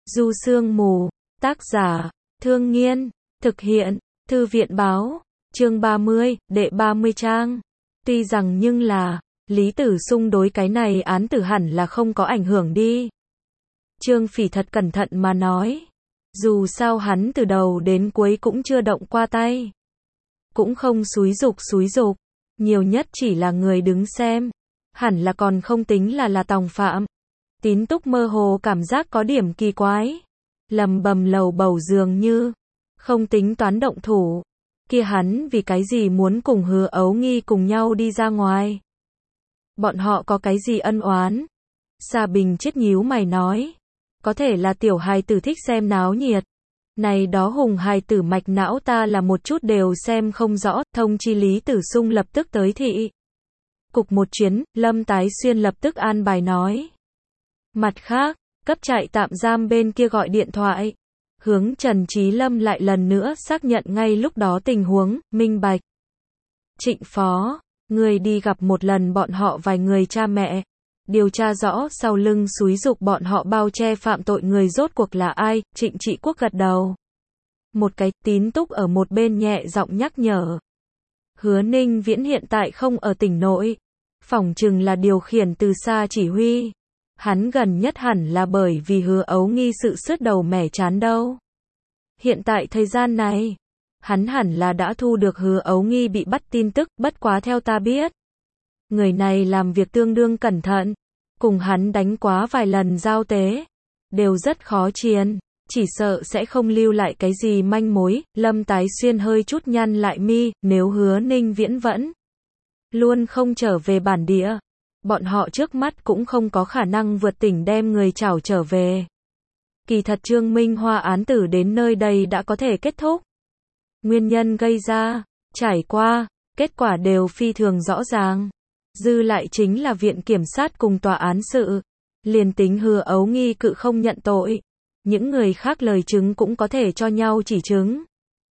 Du Sương Mù, tác giả, Thương Nghiên, thực hiện, Thư viện báo, chương 30, đệ 30 trang. Tuy rằng nhưng là, Lý Tử Sung đối cái này án tử hẳn là không có ảnh hưởng đi. Trương Phỉ thật cẩn thận mà nói. Dù sao hắn từ đầu đến cuối cũng chưa động qua tay. Cũng không xúi giục, nhiều nhất chỉ là người đứng xem. Hẳn là còn không tính là tòng phạm. Tín Túc mơ hồ cảm giác có điểm kỳ quái. Lầm bầm lầu bầu dường như không tính toán động thủ. Kia hắn vì cái gì muốn cùng Hứa Ấu Nghi cùng nhau đi ra ngoài? Bọn họ có cái gì ân oán? Sa Bình chết nhíu mày nói. Có thể là tiểu hài tử thích xem náo nhiệt. Này đó hùng hài tử mạch não ta là một chút đều xem không rõ, thông chi Lý Tử Sung lập tức tới thị. Cục một chuyến, Lâm Tái Xuyên lập tức an bài nói. Mặt khác, cấp trại tạm giam bên kia gọi điện thoại. Hướng Trần Trí Lâm lại lần nữa xác nhận ngay lúc đó tình huống, minh bạch. Trịnh phó, người đi gặp một lần bọn họ vài người cha mẹ. Điều tra rõ sau lưng xúi giục bọn họ bao che phạm tội người rốt cuộc là ai, Trịnh Trị Quốc gật đầu. Một cái Tín Túc ở một bên nhẹ giọng nhắc nhở. Hứa Ninh Viễn hiện tại không ở tỉnh nội. Phỏng chừng là điều khiển từ xa chỉ huy. Hắn gần nhất hẳn là bởi vì Hứa Ấu Nghi sự sứt đầu mẻ chán đâu. Hiện tại thời gian này, hắn hẳn là đã thu được Hứa Ấu Nghi bị bắt tin tức, bất quá theo ta biết. Người này làm việc tương đương cẩn thận, cùng hắn đánh quá vài lần giao tế, đều rất khó chiến, chỉ sợ sẽ không lưu lại cái gì manh mối. Lâm Tái Xuyên hơi chút nhăn lại mi, nếu Hứa Ninh Viễn vẫn luôn không trở về bản địa, bọn họ trước mắt cũng không có khả năng vượt tỉnh đem người trảo trở về. Kỳ thật Trương Minh Hoa án tử đến nơi đây đã có thể kết thúc. Nguyên nhân gây ra, trải qua, kết quả đều phi thường rõ ràng. Dư lại chính là viện kiểm sát cùng tòa án sự. Liền tính Hứa Ấu Nghi cự không nhận tội, những người khác lời chứng cũng có thể cho nhau chỉ chứng.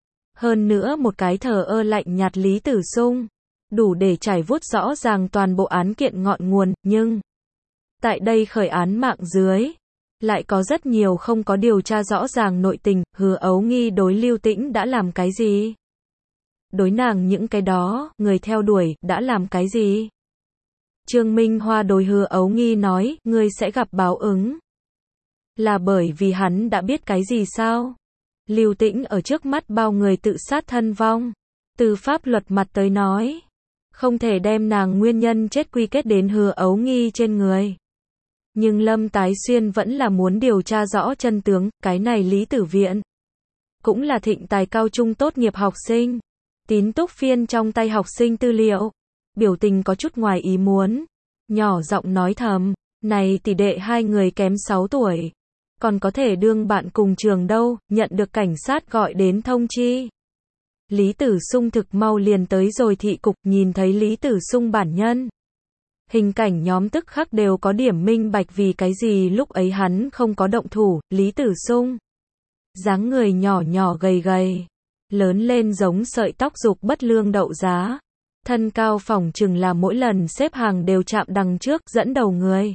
Hơn nữa một cái thờ ơ lạnh nhạt Lý Tử Sung, đủ để trải vuốt rõ ràng toàn bộ án kiện ngọn nguồn, nhưng tại đây khởi án mạng dưới, lại có rất nhiều không có điều tra rõ ràng nội tình. Hứa Ấu Nghi đối Lưu Tĩnh đã làm cái gì? Đối nàng những cái đó, người theo đuổi, đã làm cái gì? Trương Minh Hoa đối Hứa Ấu Nghi nói, ngươi sẽ gặp báo ứng. Là bởi vì hắn đã biết cái gì sao? Lưu Tĩnh ở trước mắt bao người tự sát thân vong. Từ pháp luật mặt tới nói, không thể đem nàng nguyên nhân chết quy kết đến Hứa Ấu Nghi trên người. Nhưng Lâm Tái Xuyên vẫn là muốn điều tra rõ chân tướng, cái này Lý Tử Viện cũng là thịnh tài cao trung tốt nghiệp học sinh. Tín Túc phiên trong tay học sinh tư liệu, biểu tình có chút ngoài ý muốn, nhỏ giọng nói thầm, này tỷ đệ hai người kém 6 tuổi, còn có thể đương bạn cùng trường đâu, nhận được cảnh sát gọi đến thông chi. Lý Tử Sung thực mau liền tới rồi thị cục, nhìn thấy Lý Tử Sung bản nhân. Hình cảnh nhóm tức khắc đều có điểm minh bạch vì cái gì lúc ấy hắn không có động thủ. Lý Tử Sung, dáng người nhỏ nhỏ gầy gầy, lớn lên giống sợi tóc dục bất lương đậu giá. Thân cao phỏng chừng là mỗi lần xếp hàng đều chạm đằng trước, dẫn đầu người.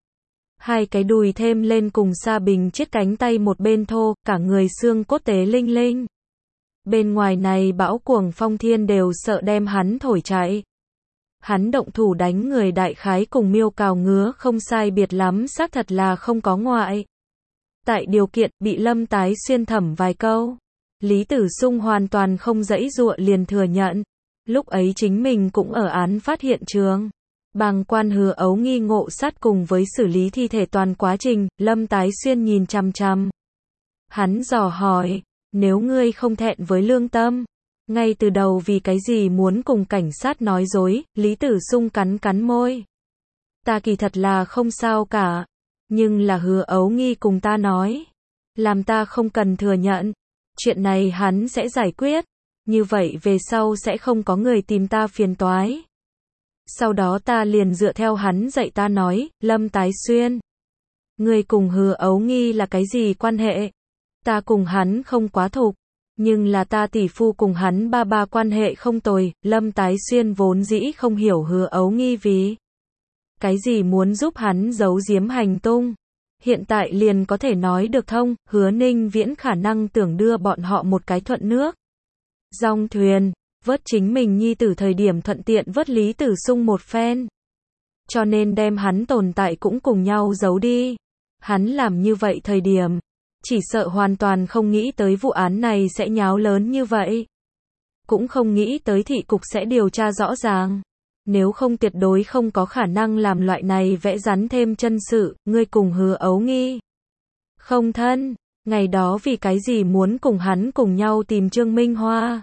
Hai cái đùi thêm lên cùng Sa Bình chết cánh tay một bên thô, cả người xương cốt tế linh linh. Bên ngoài này bão cuồng phong thiên đều sợ đem hắn thổi chạy. Hắn động thủ đánh người đại khái cùng Miêu Cào Ngứa không sai biệt lắm, xác thật là không có ngoại. Tại điều kiện bị Lâm Tái Xuyên thẩm vài câu, Lý Tử Sung hoàn toàn không giãy giụa liền thừa nhận. Lúc ấy chính mình cũng ở án phát hiện trường. Bàng quan Hứa Ấu Nghi ngộ sát cùng với xử lý thi thể toàn quá trình. Lâm Tái Xuyên nhìn chằm chằm. Hắn dò hỏi, nếu ngươi không thẹn với lương tâm, ngay từ đầu vì cái gì muốn cùng cảnh sát nói dối? Lý Tử Sung cắn cắn môi. Ta kỳ thật là không sao cả, nhưng là Hứa Ấu Nghi cùng ta nói, làm ta không cần thừa nhận. Chuyện này hắn sẽ giải quyết, như vậy về sau sẽ không có người tìm ta phiền toái. Sau đó ta liền dựa theo hắn dạy ta nói. Lâm Tái Xuyên, ngươi cùng Hứa Ấu Nghi là cái gì quan hệ? Ta cùng hắn không quá thục, nhưng là ta tỷ phu cùng hắn ba ba quan hệ không tồi. Lâm Tái Xuyên vốn dĩ không hiểu Hứa Ấu Nghi vì cái gì muốn giúp hắn giấu giếm hành tung. Hiện tại liền có thể nói được thông, Hứa Ninh Viễn khả năng tưởng đưa bọn họ một cái thuận nước dong thuyền, vớt chính mình nhi tử thời điểm thuận tiện vớt Lý Tử Sung một phen. Cho nên đem hắn tồn tại cũng cùng nhau giấu đi. Hắn làm như vậy thời điểm, chỉ sợ hoàn toàn không nghĩ tới vụ án này sẽ nháo lớn như vậy. Cũng không nghĩ tới thị cục sẽ điều tra rõ ràng. Nếu không tuyệt đối không có khả năng làm loại này vẽ rắn thêm chân sự, ngươi cùng Hứa Ấu Nghi không thân, ngày đó vì cái gì muốn cùng hắn cùng nhau tìm Trương Minh Hoa.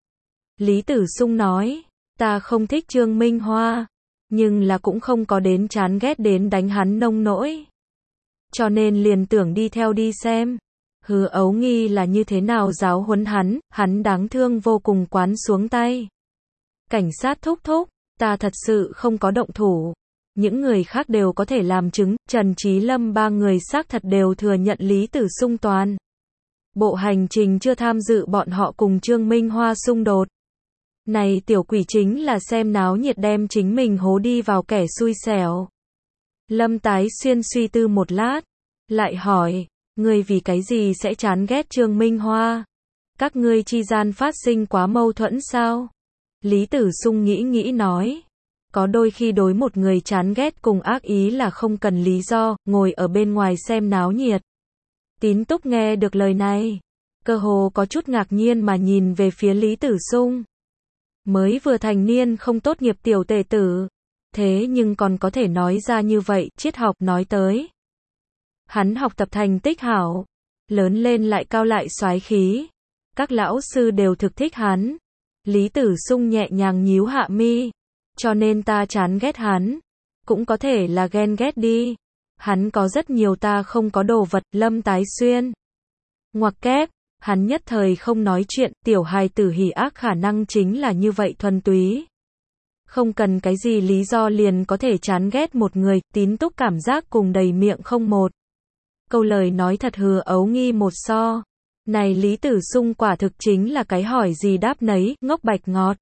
Lý Tử Sung nói, ta không thích Trương Minh Hoa, nhưng là cũng không có đến chán ghét đến đánh hắn nông nỗi. Cho nên liền tưởng đi theo đi xem. Hứa Ấu Nghi là như thế nào giáo huấn hắn đáng thương vô cùng quán xuống tay. Cảnh sát thúc thúc, ta thật sự không có động thủ. Những người khác đều có thể làm chứng, Trần Trí Lâm ba người xác thật đều thừa nhận Lý Tử Sung toàn bộ hành trình chưa tham dự bọn họ cùng Trương Minh Hoa xung đột. Này tiểu quỷ chính là xem náo nhiệt đem chính mình hố đi vào kẻ xui xẻo. Lâm Tái Xuyên suy tư một lát, lại hỏi, ngươi vì cái gì sẽ chán ghét Trương Minh Hoa? Các ngươi chi gian phát sinh quá mâu thuẫn sao? Lý Tử Sung nghĩ nói, có đôi khi đối một người chán ghét cùng ác ý là không cần lý do, ngồi ở bên ngoài xem náo nhiệt. Tín Túc nghe được lời này, cơ hồ có chút ngạc nhiên mà nhìn về phía Lý Tử Sung. Mới vừa thành niên không tốt nghiệp tiểu tể tử, thế nhưng còn có thể nói ra như vậy, triết học nói tới. Hắn học tập thành tích hảo, lớn lên lại cao lại soái khí. Các lão sư đều thực thích hắn. Lý Tử Sung nhẹ nhàng nhíu hạ mi. Cho nên ta chán ghét hắn. Cũng có thể là ghen ghét đi. Hắn có rất nhiều ta không có đồ vật, Lâm Tái Xuyên. Ngoặc kép, hắn nhất thời không nói chuyện, tiểu hài tử hỉ ác khả năng chính là như vậy thuần túy. Không cần cái gì lý do liền có thể chán ghét một người, Tín Túc cảm giác cùng đầy miệng không một. Câu lời nói thật Hứa Ấu Nghi một so. Này Lý Tử Sung quả thực chính là cái hỏi gì đáp nấy, ngốc bạch ngọt.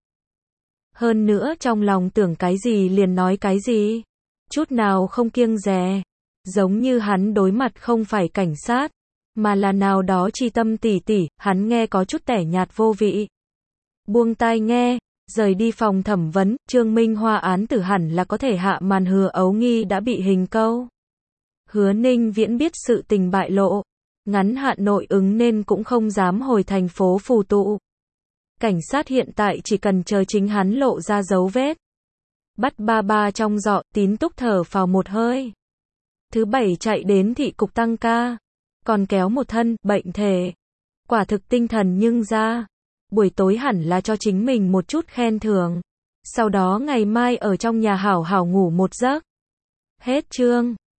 Hơn nữa trong lòng tưởng cái gì liền nói cái gì. Chút nào không kiêng dè. Giống như hắn đối mặt không phải cảnh sát, mà là nào đó chi tâm tỉ tỉ, hắn nghe có chút tẻ nhạt vô vị. Buông tai nghe, rời đi phòng thẩm vấn, Trương Minh Hoa án tử hẳn là có thể hạ màn. Hứa Ấu Nghi đã bị hình câu. Hứa Ninh Viễn biết sự tình bại lộ, ngắn hạn nội ứng nên cũng không dám hồi thành phố phù tụ. Cảnh sát hiện tại chỉ cần chờ chính hắn lộ ra dấu vết. Bắt ba trong giọ, Tín Túc thở phào một hơi. Thứ bảy chạy đến thị cục tăng ca, còn kéo một thân bệnh thể. Quả thực tinh thần nhưng ra. Buổi tối hẳn là cho chính mình một chút khen thưởng. Sau đó ngày mai ở trong nhà hảo hảo ngủ một giấc. Hết chương.